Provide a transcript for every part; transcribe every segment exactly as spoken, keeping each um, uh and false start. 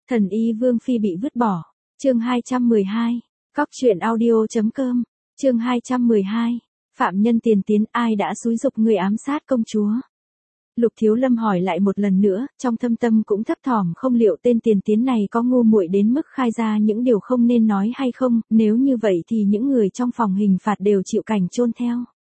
Thần y Vương Phi bị vứt bỏ. Chương hai trăm mười hai. Cóc truyện audio.com. Chương hai trăm mười hai. Phạm nhân Tiền Tiến, ai đã xúi giục người ám sát công chúa? Lục Thiếu Lâm hỏi lại một lần nữa, trong thâm tâm cũng thấp thỏm không liệu tên Tiền Tiến này có ngu muội đến mức khai ra những điều không nên nói hay không, nếu như vậy thì những người trong phòng hình phạt đều chịu cảnh chôn theo.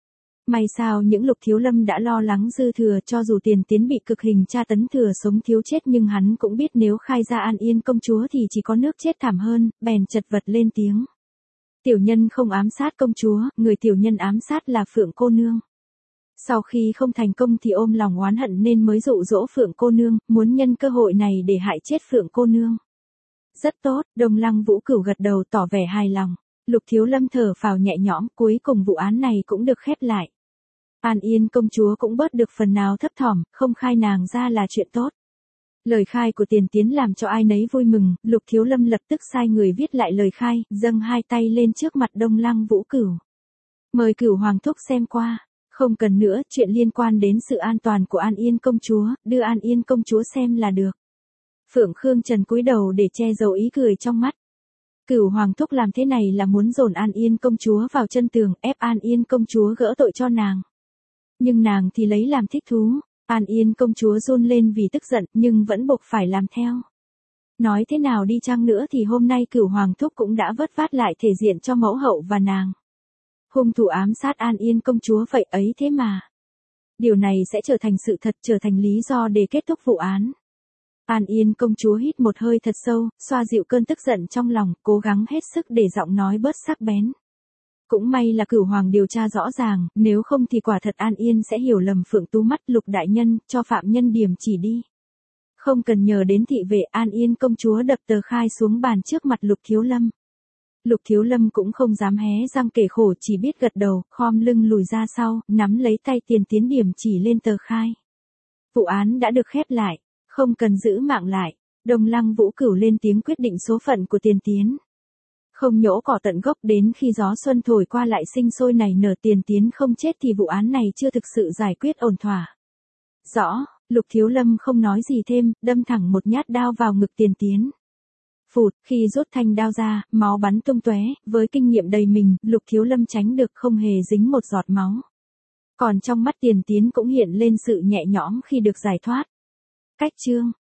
May sao những Lục Thiếu Lâm đã lo lắng dư thừa, cho dù Tiền Tiến bị cực hình tra tấn thừa sống thiếu chết nhưng hắn cũng biết nếu khai ra An Yên công chúa thì chỉ có nước chết thảm hơn, bèn chật vật lên tiếng. Tiểu nhân không ám sát công chúa, người tiểu nhân ám sát là Phượng cô nương. Sau khi không thành công thì ôm lòng oán hận nên mới dụ dỗ Phượng cô nương, muốn nhân cơ hội này để hại chết Phượng cô nương. Rất tốt, Đông Lăng Vũ Cửu gật đầu tỏ vẻ hài lòng. Lục Thiếu Lâm thở phào nhẹ nhõm, cuối cùng vụ án này cũng được khép lại. An Yên công chúa cũng bớt được phần nào thấp thỏm, không khai nàng ra là chuyện tốt. Lời khai của Tiền Tiến làm cho ai nấy vui mừng, Lục Thiếu Lâm lập tức sai người viết lại lời khai, dâng hai tay lên trước mặt Đông Lăng Vũ Cửu. Mời Cửu Hoàng thúc xem qua. Không cần nữa, chuyện liên quan đến sự an toàn của An Yên công chúa, đưa An Yên công chúa xem là được. Phượng Khương Trần cúi đầu để che giấu ý cười trong mắt. Cửu Hoàng thúc làm thế này là muốn dồn An Yên công chúa vào chân tường, ép An Yên công chúa gỡ tội cho nàng. Nhưng nàng thì lấy làm thích thú. An Yên công chúa run lên vì tức giận nhưng vẫn buộc phải làm theo. Nói thế nào đi chăng nữa thì hôm nay Cửu Hoàng thúc cũng đã vất vát lại thể diện cho mẫu hậu và nàng. Hung thủ ám sát An Yên công chúa vậy ấy thế mà. Điều này sẽ trở thành sự thật, trở thành lý do để kết thúc vụ án. An Yên công chúa hít một hơi thật sâu, xoa dịu cơn tức giận trong lòng, cố gắng hết sức để giọng nói bớt sắc bén. Cũng may là Cửu Hoàng điều tra rõ ràng, nếu không thì quả thật An Yên sẽ hiểu lầm Phượng Tú Mắt. Lục đại nhân, cho phạm nhân điểm chỉ đi. Không cần nhờ đến thị vệ. An Yên công chúa đập tờ khai xuống bàn trước mặt Lục Thiếu Lâm. Lục Thiếu Lâm cũng không dám hé răng kể khổ, chỉ biết gật đầu, khom lưng lùi ra sau, nắm lấy tay Tiền Tiến điểm chỉ lên tờ khai. Vụ án đã được khép lại, không cần giữ mạng lại. Đông Lăng Vũ Cửu lên tiếng quyết định số phận của Tiền Tiến. Không nhổ cỏ tận gốc, đến khi gió xuân thổi qua lại sinh sôi nảy nở. Tiền Tiến không chết thì vụ án này chưa thực sự giải quyết ổn thỏa. Rõ, Lục Thiếu Lâm không nói gì thêm, đâm thẳng một nhát đao vào ngực Tiền Tiến. Phụt, khi rút thanh đao ra, máu bắn tung tóe, với kinh nghiệm đầy mình, Lục Thiếu Lâm tránh được không hề dính một giọt máu. Còn trong mắt Tiền Tiến cũng hiện lên sự nhẹ nhõm khi được giải thoát. Cách chương